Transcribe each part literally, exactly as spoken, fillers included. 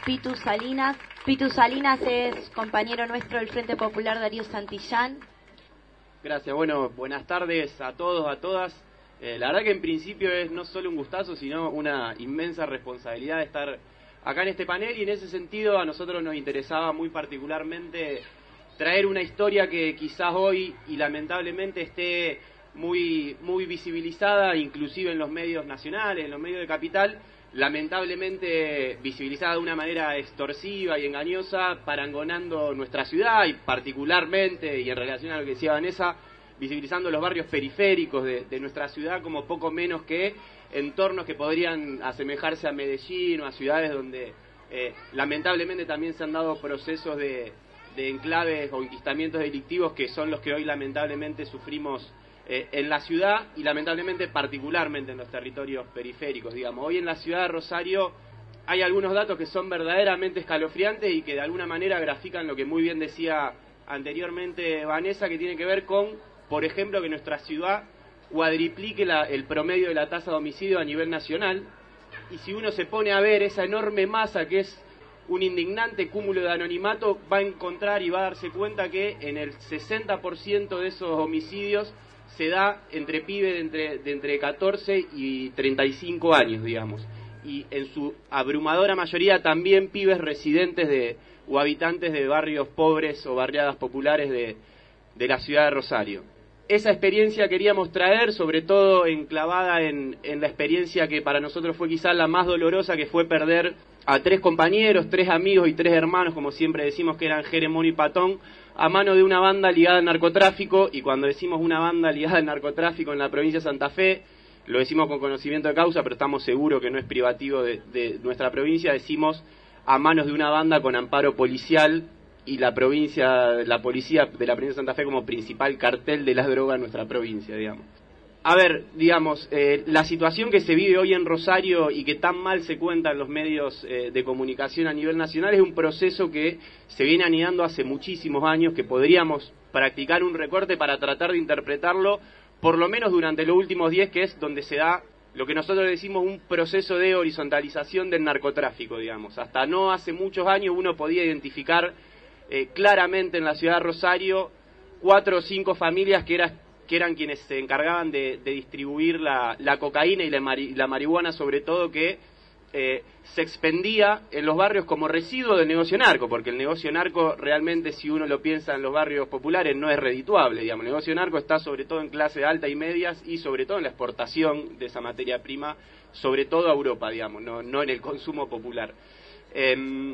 Pitu Salinas. Pitu Salinas es compañero nuestro del Frente Popular Darío Santillán. Gracias, bueno, buenas tardes a todos, a todas. Eh, la verdad que en principio es no solo un gustazo, sino una inmensa responsabilidad de estar acá en este panel, y en ese sentido a nosotros nos interesaba muy particularmente traer una historia que quizás hoy y lamentablemente esté muy, muy visibilizada, inclusive en los medios nacionales, en los medios de capital, lamentablemente visibilizada de una manera extorsiva y engañosa, parangonando nuestra ciudad y particularmente, y en relación a lo que decía Vanessa, visibilizando los barrios periféricos de, de nuestra ciudad como poco menos que entornos que podrían asemejarse a Medellín o a ciudades donde eh, lamentablemente también se han dado procesos de, de enclaves o enquistamientos delictivos que son los que hoy lamentablemente sufrimos eh, en la ciudad y lamentablemente particularmente en los territorios periféricos, digamos. Hoy en la ciudad de Rosario hay algunos datos que son verdaderamente escalofriantes y que de alguna manera grafican lo que muy bien decía anteriormente Vanessa, que tiene que ver con, por ejemplo, que nuestra ciudad cuadriplique la, el promedio de la tasa de homicidio a nivel nacional, y si uno se pone a ver esa enorme masa que es un indignante cúmulo de anonimato, va a encontrar y va a darse cuenta que en el sesenta por ciento de esos homicidios se da entre pibes de entre, de entre catorce y treinta y cinco años, digamos, y en su abrumadora mayoría también pibes residentes de o habitantes de barrios pobres o barriadas populares de, de la ciudad de Rosario. Esa experiencia queríamos traer, sobre todo enclavada en, en la experiencia que para nosotros fue quizás la más dolorosa, que fue perder a tres compañeros, tres amigos y tres hermanos, como siempre decimos que eran Jeremón y Patón, a mano de una banda ligada al narcotráfico. Y cuando decimos una banda ligada al narcotráfico en la provincia de Santa Fe, lo decimos con conocimiento de causa, pero estamos seguros que no es privativo de, de nuestra provincia, decimos a manos de una banda con amparo policial, y la provincia, la policía de la provincia de Santa Fe como principal cartel de las drogas en nuestra provincia, digamos. A ver, digamos, eh, la situación que se vive hoy en Rosario y que tan mal se cuenta en los medios eh, de comunicación a nivel nacional es un proceso que se viene anidando hace muchísimos años, que podríamos practicar un recorte para tratar de interpretarlo, por lo menos durante los últimos diez, que es donde se da lo que nosotros decimos un proceso de horizontalización del narcotráfico, digamos. Hasta no hace muchos años uno podía identificar Eh, claramente en la ciudad de Rosario cuatro o cinco familias que, era, que eran quienes se encargaban de, de distribuir la, la cocaína y la, mari, la marihuana, sobre todo, que eh, se expendía en los barrios como residuo del negocio narco, porque el negocio narco realmente, si uno lo piensa en los barrios populares, no es redituable, digamos. El negocio narco está sobre todo en clase alta y medias, y sobre todo en la exportación de esa materia prima, sobre todo a Europa, digamos, no, no en el consumo popular. Eh,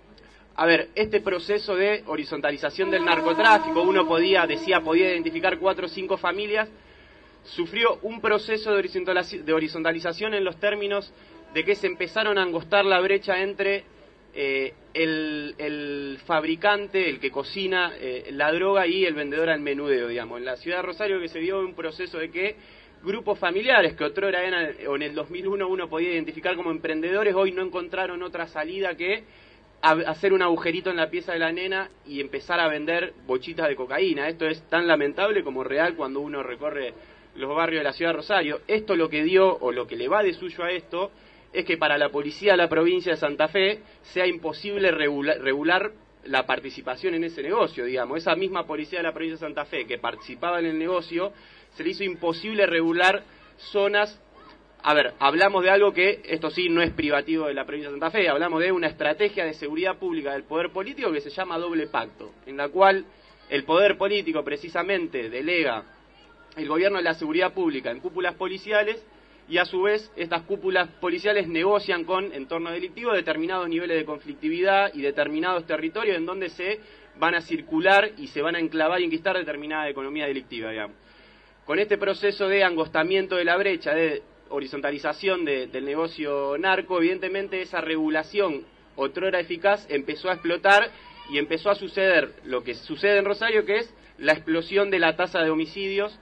A ver, este proceso de horizontalización del narcotráfico, uno podía, decía, podía identificar cuatro o cinco familias, sufrió un proceso de horizontalización en los términos de que se empezaron a angostar la brecha entre eh, el, el fabricante, el que cocina eh, la droga, y el vendedor al menudeo, digamos. En la ciudad de Rosario, que se vio un proceso de que grupos familiares que otrora eran, o en el dos mil uno uno podía identificar como emprendedores, hoy no encontraron otra salida que hacer un agujerito en la pieza de la nena y empezar a vender bochitas de cocaína. Esto es tan lamentable como real cuando uno recorre los barrios de la ciudad de Rosario. Esto lo que dio, o lo que le va de suyo a esto, es que para la policía de la provincia de Santa Fe sea imposible regular, regular la participación en ese negocio, digamos. Esa misma policía de la provincia de Santa Fe que participaba en el negocio, se le hizo imposible regular zonas. A ver, hablamos de algo que, esto sí, no es privativo de la provincia de Santa Fe, hablamos de una estrategia de seguridad pública del poder político que se llama doble pacto, en la cual el poder político precisamente delega el gobierno de la seguridad pública en cúpulas policiales, y a su vez estas cúpulas policiales negocian con entornos delictivos determinados niveles de conflictividad y determinados territorios en donde se van a circular y se van a enclavar y enquistar determinada economía delictiva, digamos. Con este proceso de angostamiento de la brecha, de horizontalización de, del negocio narco, evidentemente esa regulación otrora eficaz empezó a explotar y empezó a suceder lo que sucede en Rosario, que es la explosión de la tasa de homicidios,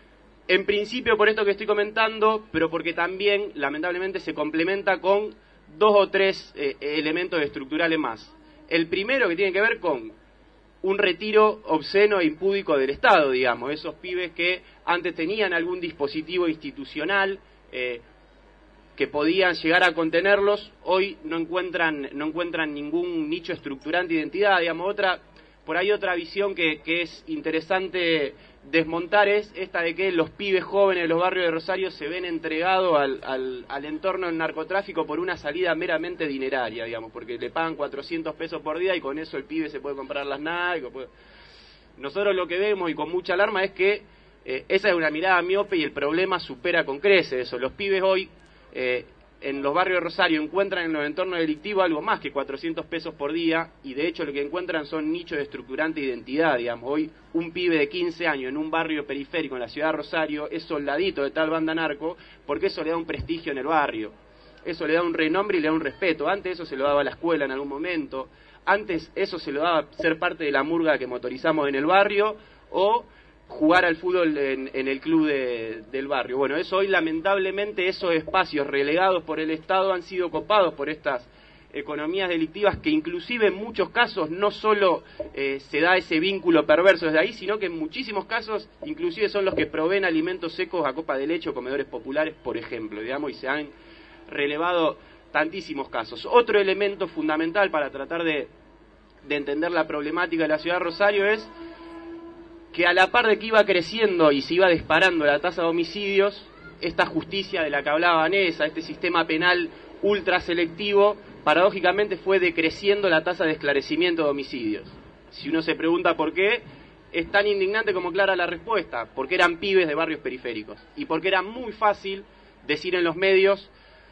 en principio por esto que estoy comentando, pero porque también lamentablemente se complementa con dos o tres eh, elementos estructurales más. El primero, que tiene que ver con un retiro obsceno e impúdico del Estado, digamos, esos pibes que antes tenían algún dispositivo institucional, Eh, que podían llegar a contenerlos, hoy no encuentran no encuentran ningún nicho estructurante de identidad, digamos. Otra, por ahí otra visión que, que es interesante desmontar es esta de que los pibes jóvenes de los barrios de Rosario se ven entregados al, al, al entorno del narcotráfico por una salida meramente dineraria, digamos, porque le pagan cuatrocientos pesos por día y con eso el pibe se puede comprar las Nike. Puede... Nosotros lo que vemos, y con mucha alarma, es que eh, esa es una mirada miope y el problema supera con creces eso. Los pibes hoy Eh, en los barrios de Rosario encuentran en los entornos delictivos algo más que cuatrocientos pesos por día, y de hecho lo que encuentran son nichos de estructurante identidad, digamos. Hoy un pibe de quince años en un barrio periférico en la ciudad de Rosario es soldadito de tal banda narco porque eso le da un prestigio en el barrio, eso le da un renombre y le da un respeto. Antes eso se lo daba a la escuela en algún momento, antes eso se lo daba ser parte de la murga que motorizamos en el barrio o jugar al fútbol en, en el club de, del barrio. Bueno, eso hoy lamentablemente esos espacios relegados por el Estado han sido copados por estas economías delictivas que inclusive en muchos casos no solo eh, se da ese vínculo perverso desde ahí, sino que en muchísimos casos inclusive son los que proveen alimentos secos a copa de leche o comedores populares, por ejemplo, digamos, y se han relevado tantísimos casos. Otro elemento fundamental para tratar de, de entender la problemática de la ciudad de Rosario es que a la par de que iba creciendo y se iba disparando la tasa de homicidios, esta justicia de la que hablaba Vanessa, este sistema penal ultra selectivo, paradójicamente fue decreciendo la tasa de esclarecimiento de homicidios. Si uno se pregunta por qué, es tan indignante como clara la respuesta: porque eran pibes de barrios periféricos y porque era muy fácil decir en los medios,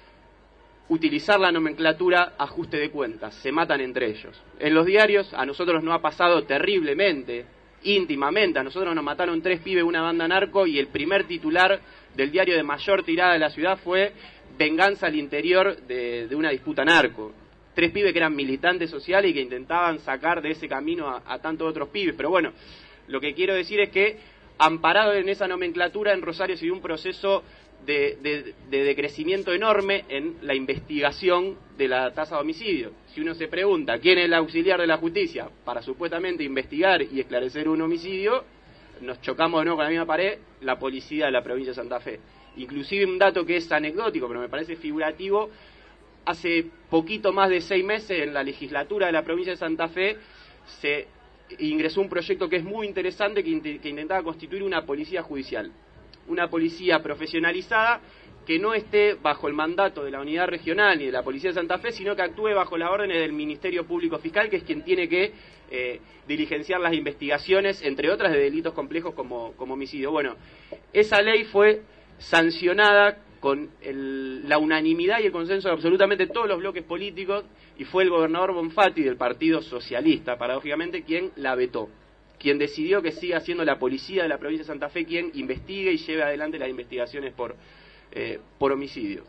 utilizar la nomenclatura ajuste de cuentas, se matan entre ellos. En los diarios a nosotros nos ha pasado terriblemente, íntimamente, a nosotros nos mataron tres pibes, una banda narco, y el primer titular del diario de mayor tirada de la ciudad fue venganza al interior de, de una disputa narco. Tres pibes que eran militantes sociales y que intentaban sacar de ese camino a, a tantos otros pibes. Pero bueno, lo que quiero decir es que, amparado en esa nomenclatura, en Rosario se dio un proceso de, de, de decrecimiento enorme en la investigación de la tasa de homicidio. Si uno se pregunta quién es el auxiliar de la justicia para supuestamente investigar y esclarecer un homicidio, nos chocamos de nuevo con la misma pared: la policía de la provincia de Santa Fe. Inclusive un dato que es anecdótico, pero me parece figurativo: hace poquito más de seis meses en la legislatura de la provincia de Santa Fe se ingresó un proyecto que es muy interesante, que, int- que intentaba constituir una policía judicial, una policía profesionalizada que no esté bajo el mandato de la unidad regional ni de la policía de Santa Fe, sino que actúe bajo las órdenes del Ministerio Público Fiscal, que es quien tiene que eh, diligenciar las investigaciones, entre otras, de delitos complejos como, como homicidio. Bueno, esa ley fue sancionada con el, la unanimidad y el consenso de absolutamente todos los bloques políticos, y fue el gobernador Bonfatti del Partido Socialista, paradójicamente, quien la vetó, quien decidió que siga siendo la policía de la provincia de Santa Fe quien investigue y lleve adelante las investigaciones por, eh, por homicidio.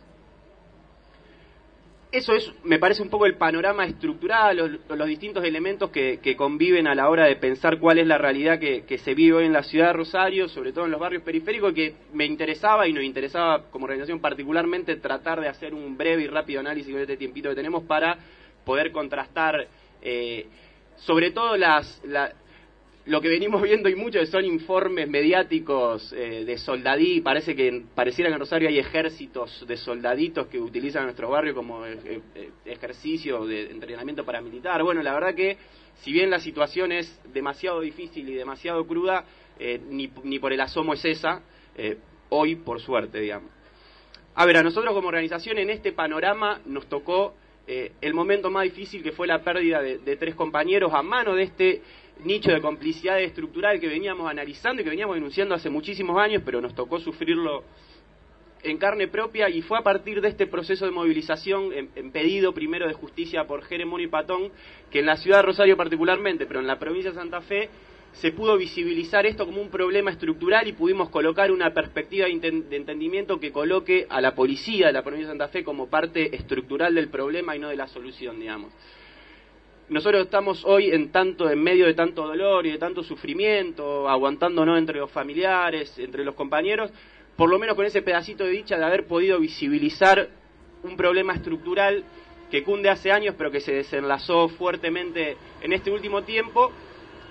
Eso es, me parece, un poco el panorama estructural, los, los distintos elementos que, que conviven a la hora de pensar cuál es la realidad que, que se vive hoy en la ciudad de Rosario, sobre todo en los barrios periféricos, que me interesaba y nos interesaba como organización particularmente tratar de hacer un breve y rápido análisis con este tiempito que tenemos para poder contrastar eh, sobre todo las... La, lo que venimos viendo y mucho son informes mediáticos eh, de soldadí. Parece que pareciera que en Rosario hay ejércitos de soldaditos que utilizan nuestro barrio como eh, eh, ejercicio de entrenamiento paramilitar. Bueno, la verdad que si bien la situación es demasiado difícil y demasiado cruda, eh, ni, ni por el asomo es esa, eh, hoy por suerte, digamos. A ver, a nosotros como organización en este panorama nos tocó eh, el momento más difícil, que fue la pérdida de, de tres compañeros a mano de este nicho de complicidad estructural que veníamos analizando y que veníamos denunciando hace muchísimos años, pero nos tocó sufrirlo en carne propia, y fue a partir de este proceso de movilización en, en pedido primero de justicia por Jeremón y Patón, que en la ciudad de Rosario particularmente, pero en la provincia de Santa Fe, se pudo visibilizar esto como un problema estructural y pudimos colocar una perspectiva de, enten- de entendimiento que coloque a la policía de la provincia de Santa Fe como parte estructural del problema y no de la solución, digamos. Nosotros estamos hoy en tanto en medio de tanto dolor y de tanto sufrimiento, aguantándonos entre los familiares, entre los compañeros, por lo menos con ese pedacito de dicha de haber podido visibilizar un problema estructural que cunde hace años, pero que se desenlazó fuertemente en este último tiempo,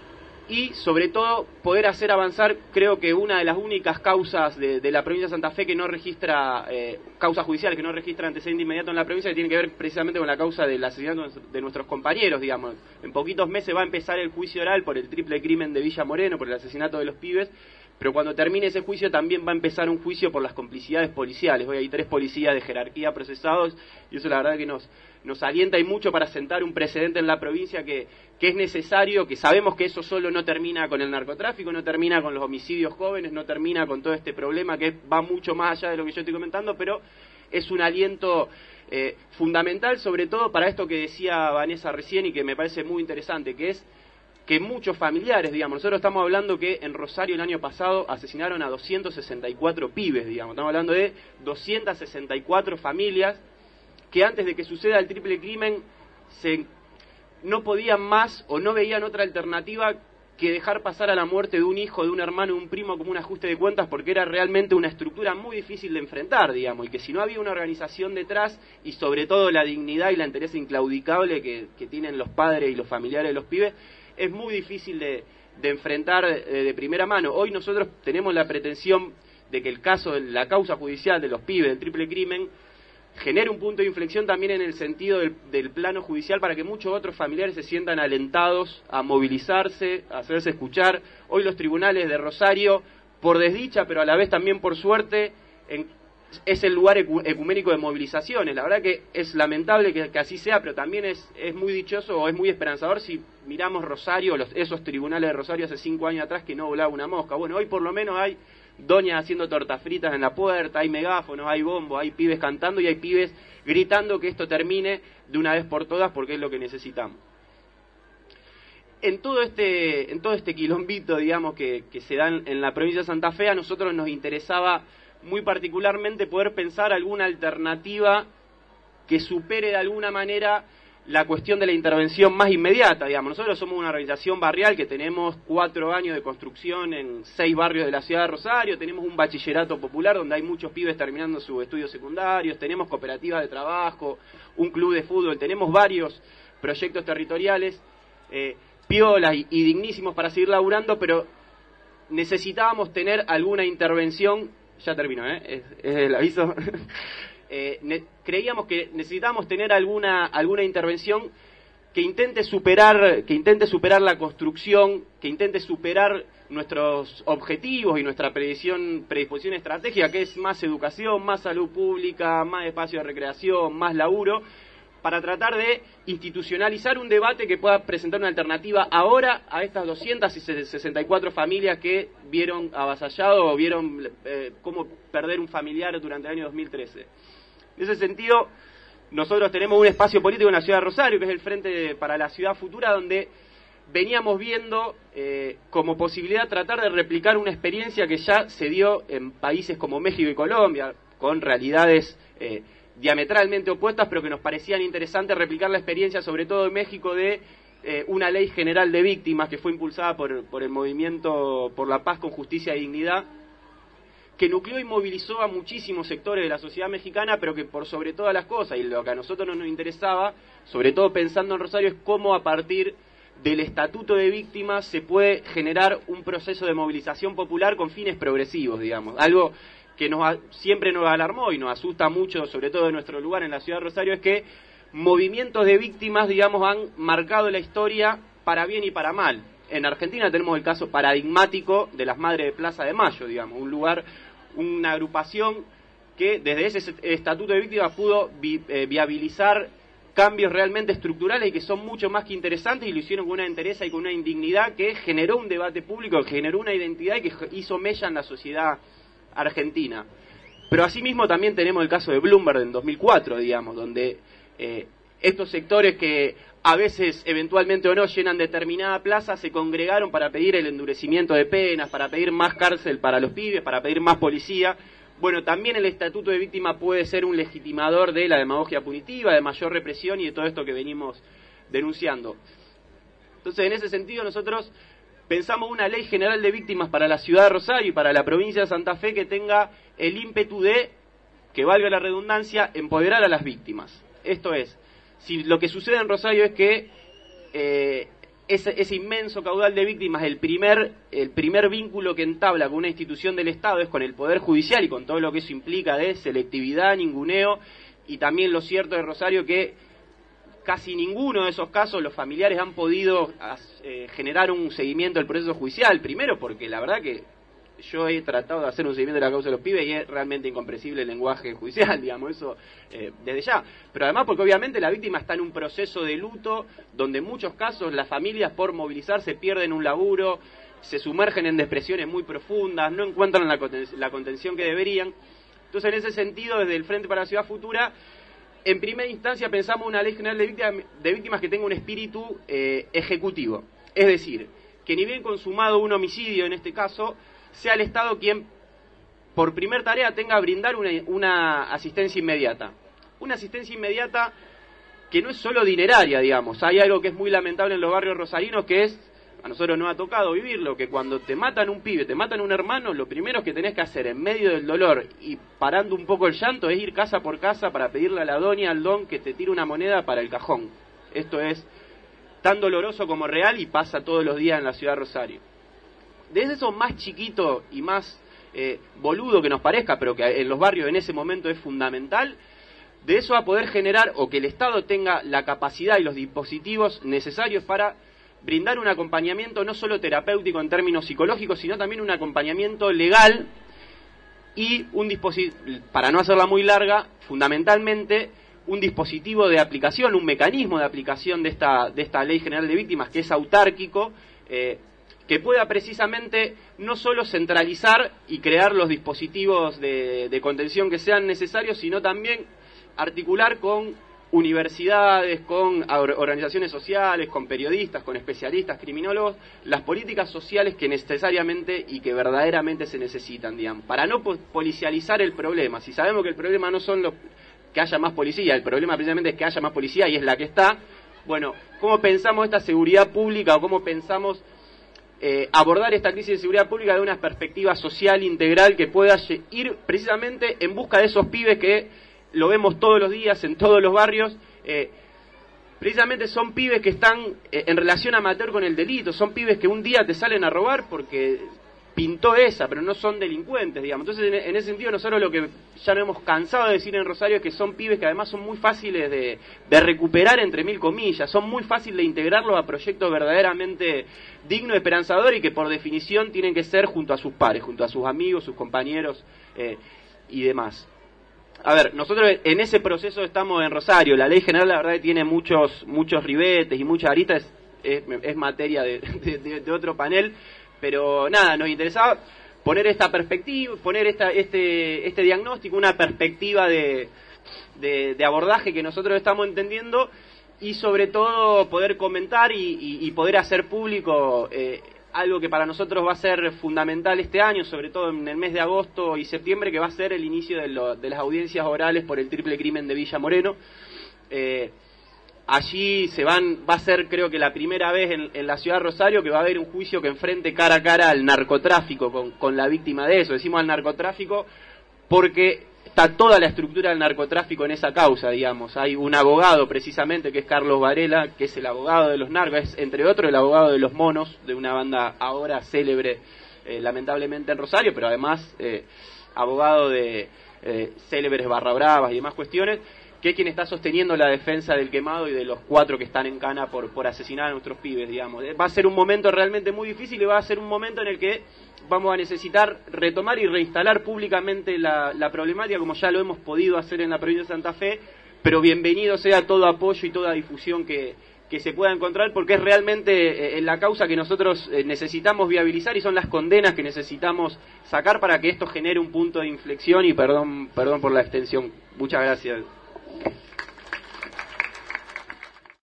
y sobre todo poder hacer avanzar, creo que una de las únicas causas de, de la provincia de Santa Fe que no registra, eh, causas judiciales que no registra antecedente inmediato en la provincia, que tiene que ver precisamente con la causa del asesinato de nuestros compañeros, digamos. En poquitos meses va a empezar el juicio oral por el triple crimen de Villa Moreno, por el asesinato de los pibes, pero cuando termine ese juicio también va a empezar un juicio por las complicidades policiales. Hoy hay tres policías de jerarquía procesados, y eso la verdad que nos, nos alienta y mucho para sentar un precedente en la provincia que, que es necesario, que sabemos que eso solo no termina con el narcotráfico, no termina con los homicidios jóvenes, no termina con todo este problema que va mucho más allá de lo que yo estoy comentando, pero es un aliento eh, fundamental, sobre todo para esto que decía Vanessa recién y que me parece muy interesante, que es que muchos familiares, digamos, nosotros estamos hablando que en Rosario el año pasado asesinaron a doscientos sesenta y cuatro pibes, digamos, estamos hablando de doscientas sesenta y cuatro familias que antes de que suceda el triple crimen se, no podían más o no veían otra alternativa que dejar pasar a la muerte de un hijo, de un hermano, de un primo como un ajuste de cuentas, porque era realmente una estructura muy difícil de enfrentar, digamos, y que si no había una organización detrás y sobre todo la dignidad y la entereza inclaudicable que, que tienen los padres y los familiares de los pibes, es muy difícil de, de enfrentar de, de primera mano. Hoy nosotros tenemos la pretensión de que el caso, de la causa judicial de los pibes del triple crimen, genere un punto de inflexión también en el sentido del, del plano judicial para que muchos otros familiares se sientan alentados a movilizarse, a hacerse escuchar. Hoy los tribunales de Rosario, por desdicha, pero a la vez también por suerte, en, es el lugar ecuménico de movilizaciones. La verdad que es lamentable que, que así sea, pero también es, es muy dichoso o es muy esperanzador si miramos Rosario, los, esos tribunales de Rosario hace cinco años atrás que no volaba una mosca. Bueno, hoy por lo menos hay doñas haciendo tortas fritas en la puerta, hay megáfonos, hay bombos, hay pibes cantando y hay pibes gritando que esto termine de una vez por todas porque es lo que necesitamos. En todo este, en todo este quilombito, digamos, que, que se da en, en la provincia de Santa Fe, a nosotros nos interesaba muy particularmente poder pensar alguna alternativa que supere de alguna manera la cuestión de la intervención más inmediata, digamos. Nosotros somos una organización barrial que tenemos cuatro años de construcción en seis barrios de la ciudad de Rosario, tenemos un bachillerato popular donde hay muchos pibes terminando sus estudios secundarios, tenemos cooperativas de trabajo, un club de fútbol, tenemos varios proyectos territoriales, eh, piolas y, y dignísimos para seguir laburando, pero necesitábamos tener alguna intervención. Ya termino, ¿eh? Es, es el aviso. eh, ne creíamos que necesitábamos tener alguna alguna intervención que intente superar que intente superar la construcción, que intente superar nuestros objetivos y nuestra predicción, predisposición estratégica, que es más educación, más salud pública, más espacio de recreación, más laburo, para tratar de institucionalizar un debate que pueda presentar una alternativa ahora a estas doscientas sesenta y cuatro familias que vieron avasallado o vieron eh, cómo perder un familiar durante el año dos mil trece. En ese sentido, nosotros tenemos un espacio político en la ciudad de Rosario, que es el Frente para la Ciudad Futura, donde veníamos viendo eh, como posibilidad tratar de replicar una experiencia que ya se dio en países como México y Colombia, con realidades eh, diametralmente opuestas, pero que nos parecían interesantes replicar la experiencia, sobre todo en México, de eh, una ley general de víctimas que fue impulsada por, por el Movimiento por la Paz con Justicia y Dignidad, que nucleó y movilizó a muchísimos sectores de la sociedad mexicana, pero que por sobre todas las cosas, y lo que a nosotros no nos interesaba, sobre todo pensando en Rosario, es cómo a partir del Estatuto de Víctimas se puede generar un proceso de movilización popular con fines progresivos, digamos, algo que nos, siempre nos alarmó y nos asusta mucho, sobre todo en nuestro lugar en la ciudad de Rosario, es que movimientos de víctimas, digamos, han marcado la historia para bien y para mal. En Argentina tenemos el caso paradigmático de las Madres de Plaza de Mayo, digamos, un lugar, una agrupación que desde ese Estatuto de Víctimas pudo vi, eh, viabilizar cambios realmente estructurales y que son mucho más que interesantes, y lo hicieron con una entereza y con una indignidad que generó un debate público, que generó una identidad y que hizo mella en la sociedad argentina. Pero asimismo también tenemos el caso de Bloomberg en dos mil cuatro, digamos, donde eh, estos sectores que a veces eventualmente o no llenan determinada plaza se congregaron para pedir el endurecimiento de penas, para pedir más cárcel para los pibes, para pedir más policía. Bueno, también el Estatuto de Víctima puede ser un legitimador de la demagogia punitiva, de mayor represión y de todo esto que venimos denunciando. Entonces, en ese sentido, nosotros pensamos una ley general de víctimas para la ciudad de Rosario y para la provincia de Santa Fe que tenga el ímpetu de, que valga la redundancia, empoderar a las víctimas. Esto es, si lo que sucede en Rosario es que eh, ese, ese inmenso caudal de víctimas, el primer, el primer vínculo que entabla con una institución del Estado es con el Poder Judicial y con todo lo que eso implica de selectividad, ninguneo, y también lo cierto de Rosario que casi ninguno de esos casos los familiares han podido eh, generar un seguimiento del proceso judicial, primero porque la verdad que yo he tratado de hacer un seguimiento de la causa de los pibes y es realmente incomprensible el lenguaje judicial, digamos, eso eh, desde ya. Pero además porque obviamente la víctima está en un proceso de luto donde en muchos casos las familias por movilizarse pierden un laburo, se sumergen en depresiones muy profundas, no encuentran la, conten- la contención que deberían. Entonces en ese sentido, desde el Frente para la Ciudad Futura, en primera instancia pensamos una ley general de víctimas, de víctimas que tenga un espíritu eh, ejecutivo. Es decir, que ni bien consumado un homicidio en este caso, sea el Estado quien, por primer tarea, tenga a brindar una, una asistencia inmediata. Una asistencia inmediata que no es solo dineraria, digamos. Hay algo que es muy lamentable en los barrios rosarinos, que es, a nosotros nos ha tocado vivirlo, que cuando te matan un pibe, te matan un hermano, lo primero que tenés que hacer en medio del dolor y parando un poco el llanto es ir casa por casa para pedirle a la doña, al don, que te tire una moneda para el cajón. Esto es tan doloroso como real y pasa todos los días en la ciudad de Rosario. Desde eso más chiquito y más eh, boludo que nos parezca, pero que en los barrios en ese momento es fundamental, de eso a poder generar o que el Estado tenga la capacidad y los dispositivos necesarios para brindar un acompañamiento no solo terapéutico en términos psicológicos, sino también un acompañamiento legal y un dispositivo, para no hacerla muy larga, fundamentalmente un dispositivo de aplicación, un mecanismo de aplicación de esta, de esta Ley General de Víctimas que es autárquico, eh, que pueda precisamente no solo centralizar y crear los dispositivos de, de contención que sean necesarios, sino también articular con universidades, con organizaciones sociales, con periodistas, con especialistas, criminólogos, las políticas sociales que necesariamente y que verdaderamente se necesitan, digamos, para no policializar el problema. Si sabemos que el problema no son los que haya más policía, el problema precisamente es que haya más policía y es la que está, bueno, ¿cómo pensamos esta seguridad pública o cómo pensamos Eh, abordar esta crisis de seguridad pública de una perspectiva social integral que pueda ir precisamente en busca de esos pibes que lo vemos todos los días en todos los barrios? Eh, precisamente son pibes que están eh, en relación amateur con el delito, son pibes que un día te salen a robar porque pintó esa, pero no son delincuentes, digamos. Entonces, en, en ese sentido, nosotros lo que ya no hemos cansado de decir en Rosario es que son pibes que además son muy fáciles de, de recuperar, entre mil comillas, son muy fáciles de integrarlos a proyectos verdaderamente dignos, esperanzadores y que por definición tienen que ser junto a sus pares, junto a sus amigos, sus compañeros eh, y demás. A ver, nosotros en ese proceso estamos en Rosario. La Ley General, la verdad, que tiene muchos muchos ribetes y muchas aristas, es, es, es materia de, de, de, de otro panel. Pero nada, nos interesaba poner esta perspectiva, poner esta, este, este diagnóstico, una perspectiva de, de, de abordaje que nosotros estamos entendiendo y sobre todo poder comentar y, y, y poder hacer público eh, algo que para nosotros va a ser fundamental este año, sobre todo en el mes de agosto y septiembre, que va a ser el inicio de, lo, de las audiencias orales por el triple crimen de Villa Moreno. Eh, Allí se van, va a ser creo que la primera vez en, en la ciudad de Rosario que va a haber un juicio que enfrente cara a cara al narcotráfico con, con la víctima de eso. Decimos al narcotráfico porque está toda la estructura del narcotráfico en esa causa, digamos. Hay un abogado precisamente que es Carlos Varela, que es el abogado de los narcos, es entre otros el abogado de los Monos, de una banda ahora célebre eh, lamentablemente en Rosario, pero además eh, abogado de eh, célebres barra bravas y demás cuestiones, que es quien está sosteniendo la defensa del quemado y de los cuatro que están en cana por, por asesinar a nuestros pibes, digamos. Va a ser un momento realmente muy difícil y va a ser un momento en el que vamos a necesitar retomar y reinstalar públicamente la, la problemática, como ya lo hemos podido hacer en la provincia de Santa Fe, pero bienvenido sea todo apoyo y toda difusión que, que se pueda encontrar, porque es realmente eh, la causa que nosotros eh, necesitamos viabilizar y son las condenas que necesitamos sacar para que esto genere un punto de inflexión y perdón, perdón por la extensión. Muchas gracias.